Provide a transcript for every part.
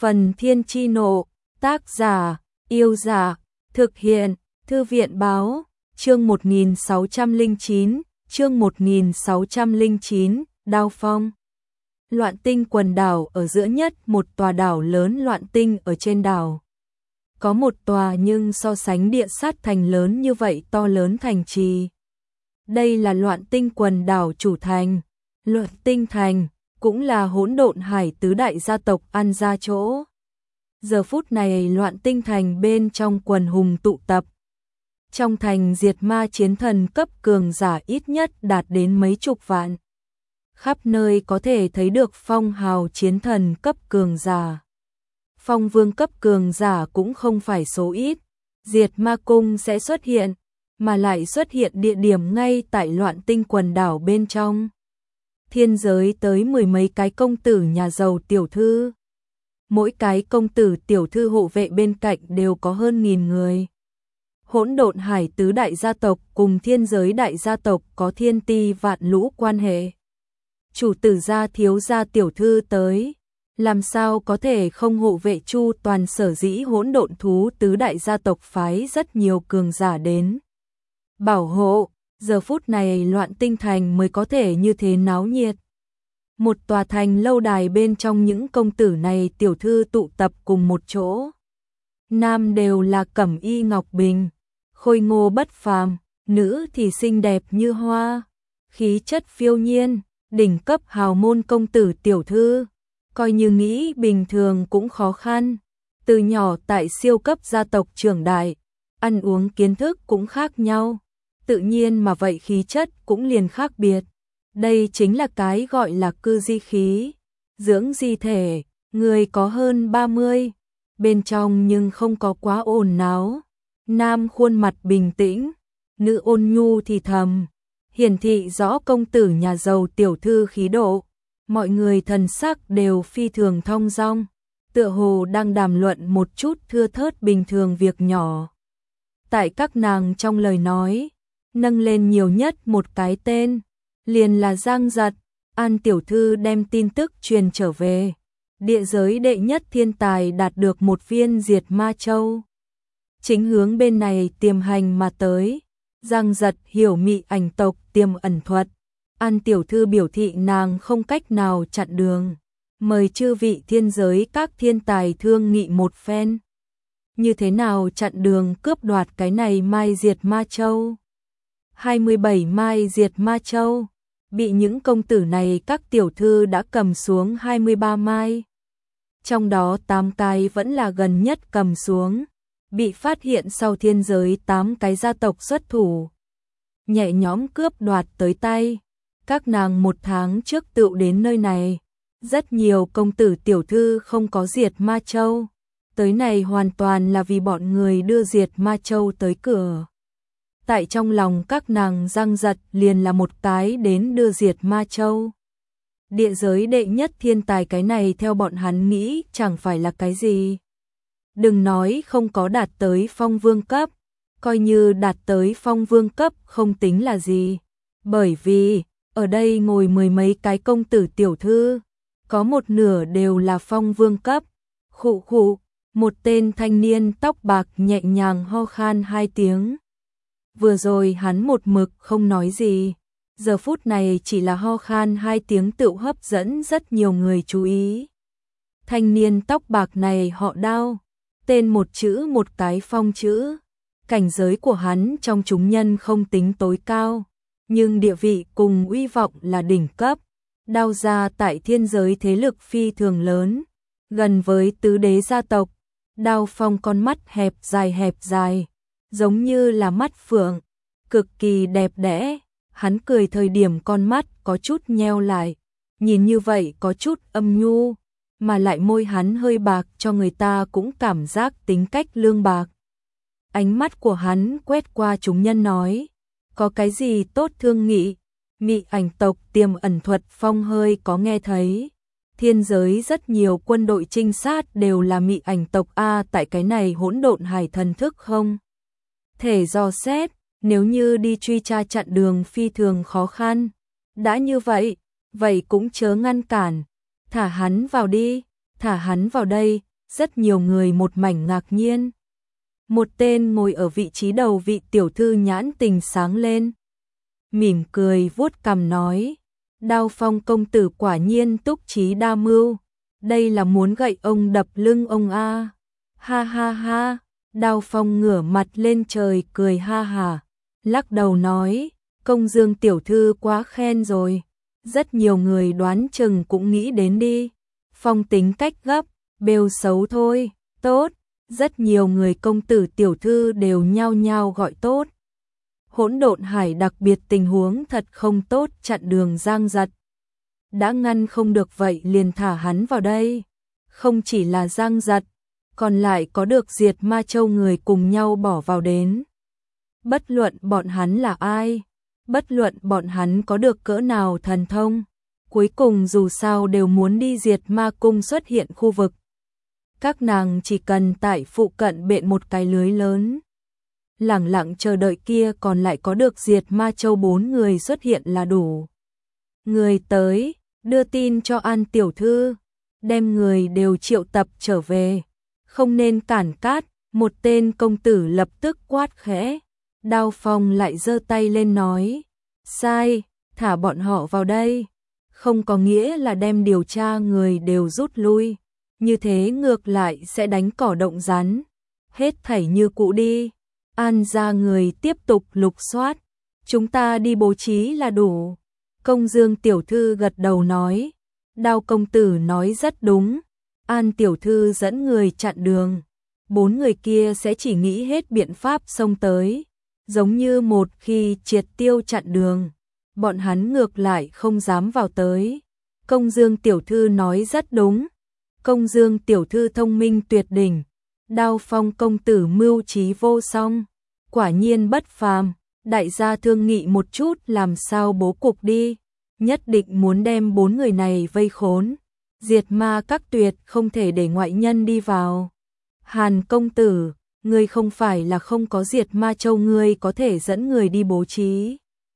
Phần Thiên Chi Nộ, tác giả, Yêu Giả, thực hiện, Thư viện Báo, chương 1609, Đao Phong. Loạn Tinh quần đảo ở giữa nhất, một tòa đảo lớn Loạn Tinh ở trên đảo. Có một tòa nhưng so sánh địa sát thành lớn như vậy to lớn thành trì. Đây là Loạn Tinh quần đảo chủ thành, Loạn Tinh thành, cũng là Hỗn Độn Hải tứ đại gia tộc ăn ra chỗ. Giờ phút này Loạn Tinh thành bên trong quần hùng tụ tập. Trong thành diệt ma chiến thần cấp cường giả ít nhất đạt đến mấy chục vạn. Khắp nơi có thể thấy được phong hào chiến thần cấp cường giả. Phong vương cấp cường giả cũng không phải số ít. Diệt ma cung sẽ xuất hiện, mà lại xuất hiện địa điểm ngay tại Loạn Tinh quần đảo bên trong. Thiên giới tới mười mấy cái công tử nhà giàu tiểu thư. Mỗi cái công tử tiểu thư hộ vệ bên cạnh đều có hơn 1000 người. Hỗn Độn Hải tứ đại gia tộc cùng thiên giới đại gia tộc có thiên ti vạn lũ quan hệ. Chủ tử gia thiếu gia tiểu thư tới, làm sao có thể không hộ vệ chu toàn, sở dĩ Hỗn Độn thú tứ đại gia tộc phái rất nhiều cường giả đến bảo hộ. Giờ phút này Loạn Tinh thành mới có thể như thế náo nhiệt. Một tòa thành lâu đài bên trong những công tử này tiểu thư tụ tập cùng một chỗ. Nam đều là cẩm y ngọc bình, khôi ngô bất phàm, nữ thì xinh đẹp như hoa, khí chất phiêu nhiên, đỉnh cấp hào môn công tử tiểu thư, coi như nghĩ bình thường cũng khó khăn. Từ nhỏ tại siêu cấp gia tộc trưởng đại, ăn uống kiến thức cũng khác nhau, tự nhiên mà vậy khí chất cũng liền khác biệt. Đây chính là cái gọi là cư di khí, dưỡng di thể, người có hơn 30, bên trong nhưng không có quá ồn náo. Nam khuôn mặt bình tĩnh, nữ ôn nhu thì thầm, hiển thị rõ công tử nhà giàu tiểu thư khí độ. Mọi người thần sắc đều phi thường thong dong, tựa hồ đang đàm luận một chút thưa thớt bình thường việc nhỏ. Tại các nàng trong lời nói, nâng lên nhiều nhất một cái tên, liền là Giang Giật. An tiểu thư đem tin tức truyền trở về, địa giới đệ nhất thiên tài đạt được một viên diệt ma châu, chính hướng bên này tiềm hành mà tới. Giang Giật hiểu mị ảnh tộc tiềm ẩn thuật, An tiểu thư biểu thị nàng không cách nào chặn đường, mời chư vị thiên giới các thiên tài thương nghị một phen, như thế nào chặn đường cướp đoạt cái này mai diệt ma châu. 27 mai diệt ma châu, bị những công tử này các tiểu thư đã cầm xuống 23 mai. Trong đó 8 cái vẫn là gần nhất cầm xuống, bị phát hiện sau thiên giới 8 cái gia tộc xuất thủ, nhẹ nhõm cướp đoạt tới tay. Các nàng một tháng trước tựu đến nơi này, rất nhiều công tử tiểu thư không có diệt ma châu, tới này hoàn toàn là vì bọn người đưa diệt ma châu tới cửa. Tại trong lòng các nàng Giang Giật liền là một cái đến đưa diệt ma châu. Địa giới đệ nhất thiên tài cái này theo bọn hắn nghĩ chẳng phải là cái gì. Đừng nói không có đạt tới phong vương cấp, coi như đạt tới phong vương cấp không tính là gì. Bởi vì, ở đây ngồi mười mấy cái công tử tiểu thư, có một nửa đều là phong vương cấp. Khụ khụ, một tên thanh niên tóc bạc nhẹ nhàng ho khan 2 tiếng. Vừa rồi hắn một mực không nói gì, giờ phút này chỉ là ho khan 2 tiếng tựu hấp dẫn rất nhiều người chú ý. Thanh niên tóc bạc này họ Đao, tên một chữ một cái phong chữ. Cảnh giới của hắn trong chúng nhân không tính tối cao, nhưng địa vị cùng uy vọng là đỉnh cấp. Đao gia tại thiên giới thế lực phi thường lớn, gần với tứ đế gia tộc. Đao Phong con mắt hẹp dài, giống như là mắt phượng, cực kỳ đẹp đẽ. Hắn cười thời điểm con mắt có chút nheo lại, nhìn như vậy có chút âm nhu, mà lại môi hắn hơi bạc cho người ta cũng cảm giác tính cách lương bạc. Ánh mắt của hắn quét qua chúng nhân nói, có cái gì tốt thương nghị. Mị ảnh tộc tiềm ẩn thuật Phong hơi có nghe thấy. Thiên giới rất nhiều quân đội trinh sát đều là mị ảnh tộc a, tại cái này Hỗn Độn Hải thần thức không thể dò xét, nếu như đi truy tra chặn đường phi thường khó khăn. Đã như vậy, vậy cũng chớ ngăn cản, thả hắn vào đi, thả hắn vào đây. rất nhiều người một mảnh ngạc nhiên. Một tên ngồi ở vị trí đầu vị tiểu thư nhãn tình sáng lên, mỉm cười vuốt cằm nói, Đao Phong công tử quả nhiên túc trí đa mưu, đây là muốn gậy ông đập lưng ông a. Ha ha ha, Đao Phong ngửa mặt lên trời cười ha hà, lắc đầu nói, Công Dương tiểu thư quá khen rồi, rất nhiều người đoán chừng cũng nghĩ đến đi. Phong tính cách gấp, bêu xấu thôi, tốt, rất nhiều người công tử tiểu thư đều nhao nhao gọi tốt. Hỗn độn hải đặc biệt tình huống thật không tốt chặn đường Giang Giật. Đã ngăn không được vậy liền thả hắn vào đây. Không chỉ là Giang Giật, còn lại có được Diệt Ma Châu người cùng nhau bỏ vào đến. Bất luận bọn hắn là ai, bất luận bọn hắn có được cỡ nào thần thông, cuối cùng dù sao đều muốn đi Diệt Ma Cung xuất hiện khu vực. Các nàng chỉ cần tại phụ cận bện một cái lưới lớn, lẳng lặng chờ đợi kia còn lại có được Diệt Ma Châu 4 người xuất hiện là đủ. Người tới, đưa tin cho An tiểu thư, đem người đều triệu tập trở về, không nên cản cát. Một tên công tử lập tức quát khẽ. Đao Phong lại giơ tay lên nói, sai, thả bọn họ vào đây, không có nghĩa là đem điều tra người đều rút lui, như thế ngược lại sẽ đánh cỏ động rắn, hết thảy như cũ đi. An ra người tiếp tục lục soát, chúng ta đi bố trí là đủ. Công Dương tiểu thư gật đầu nói, Đao công tử nói rất đúng. An tiểu thư dẫn người chặn đường, 4 người kia sẽ chỉ nghĩ hết biện pháp xông tới, giống như một khi triệt tiêu chặn đường, bọn hắn ngược lại không dám vào tới. Công Dương tiểu thư nói rất đúng. Công Dương tiểu thư thông minh tuyệt đỉnh, Đao Phong công tử mưu trí vô song, quả nhiên bất phàm. Đại gia thương nghị một chút làm sao bố cục đi, nhất định muốn đem 4 người này vây khốn. Diệt Ma các tuyệt không thể để ngoại nhân đi vào. Hàn công tử, ngươi không phải là không có Diệt Ma Châu, ngươi có thể dẫn người đi bố trí.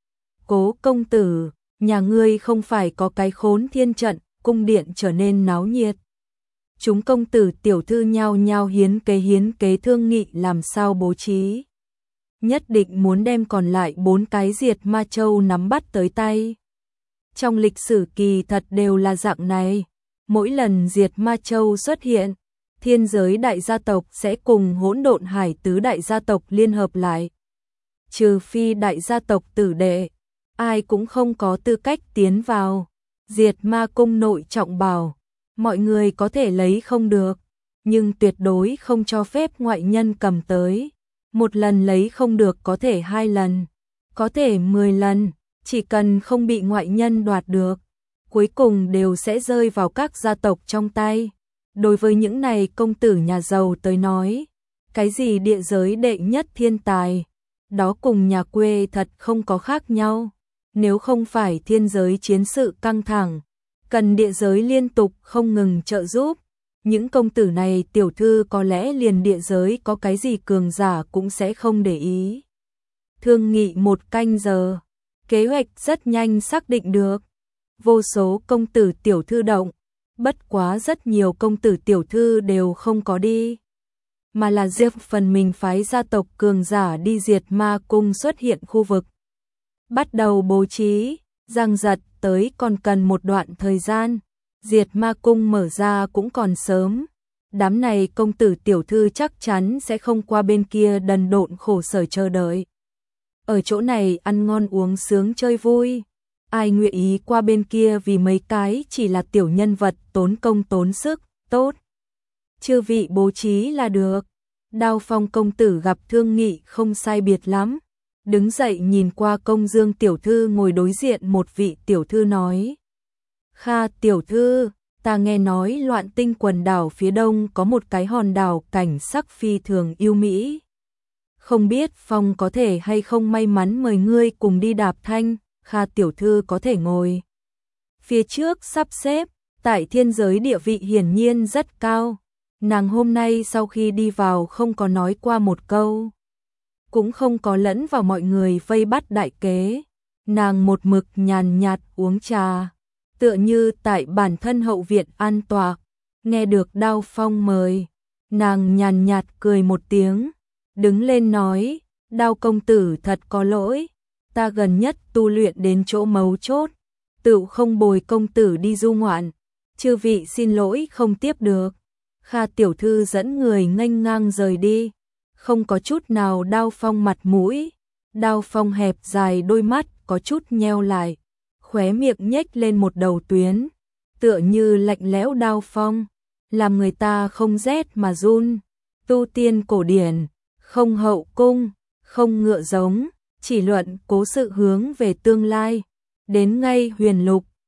Cố công tử, nhà ngươi không phải có cái Khốn Thiên trận, cung điện trở nên náo nhiệt. Chúng công tử tiểu thư nhao nhao hiến kế thương nghị làm sao bố trí. Nhất định muốn đem còn lại 4 cái Diệt Ma Châu nắm bắt tới tay. Trong lịch sử kỳ thật đều là dạng này, mỗi lần Diệt Ma Châu xuất hiện, thiên giới đại gia tộc sẽ cùng Hỗn Độn Hải tứ đại gia tộc liên hợp lại. Trừ phi đại gia tộc tử đệ, ai cũng không có tư cách tiến vào. Diệt Ma Cung nội trọng bảo, mọi người có thể lấy không được, nhưng tuyệt đối không cho phép ngoại nhân cầm tới. Một lần lấy không được có thể 2 lần, có thể 10 lần, chỉ cần không bị ngoại nhân đoạt được, cuối cùng đều sẽ rơi vào các gia tộc trong tay. Đối với những này công tử nhà giàu tới nói, cái gì địa giới đệ nhất thiên tài, đó cùng nhà quê thật không có khác nhau. Nếu không phải thiên giới chiến sự căng thẳng, cần địa giới liên tục không ngừng trợ giúp, những công tử này tiểu thư có lẽ liền địa giới có cái gì cường giả cũng sẽ không để ý. Thương nghị 1 canh giờ, kế hoạch rất nhanh xác định được. Vô số công tử tiểu thư động, bất quá rất nhiều công tử tiểu thư đều không có đi, mà là riêng phần mình phái gia tộc cường giả đi Diệt Ma Cung xuất hiện khu vực. Bắt đầu bố trí, Giang Giật tới còn cần một đoạn thời gian, Diệt Ma Cung mở ra cũng còn sớm. Đám này công tử tiểu thư chắc chắn sẽ không qua bên kia đần độn khổ sở chờ đợi. Ở chỗ này ăn ngon uống sướng chơi vui, ai nguyện ý qua bên kia vì mấy cái chỉ là tiểu nhân vật tốn công tốn sức, tốt. Chư vị bố trí là được. Đao Phong công tử gặp thương nghị không sai biệt lắm, đứng dậy nhìn qua Công Dương tiểu thư ngồi đối diện một vị tiểu thư nói. Kha tiểu thư, ta nghe nói Loạn Tinh quần đảo phía đông có một cái hòn đảo cảnh sắc phi thường yêu mỹ. Không biết Phong có thể hay không may mắn mời ngươi cùng đi đạp thanh. Kha tiểu thư có thể ngồi phía trước sắp xếp, tại thiên giới địa vị hiển nhiên rất cao. Nàng hôm nay sau khi đi vào không có nói qua một câu, cũng không có lẫn vào mọi người vây bắt đại kế. Nàng một mực nhàn nhạt uống trà, tựa như tại bản thân hậu viện an tọa, Nghe được Đao Phong mời, nàng nhàn nhạt cười một tiếng, đứng lên nói, Đao công tử thật có lỗi, ta gần nhất tu luyện đến chỗ mấu chốt, tựu không bồi công tử đi du ngoạn, chư vị xin lỗi không tiếp được. Kha tiểu thư dẫn người nghênh ngang rời đi, không có chút nào Đao Phong mặt mũi. Đao Phong hẹp dài đôi mắt có chút nheo lại, khóe miệng nhếch lên một đầu tuyến, tựa như lạnh lẽo Đao Phong, làm người ta không rét mà run. Tu tiên cổ điển, không hậu cung, không ngựa giống, chỉ luận cố sự hướng về tương lai. Đến ngay huyền lục,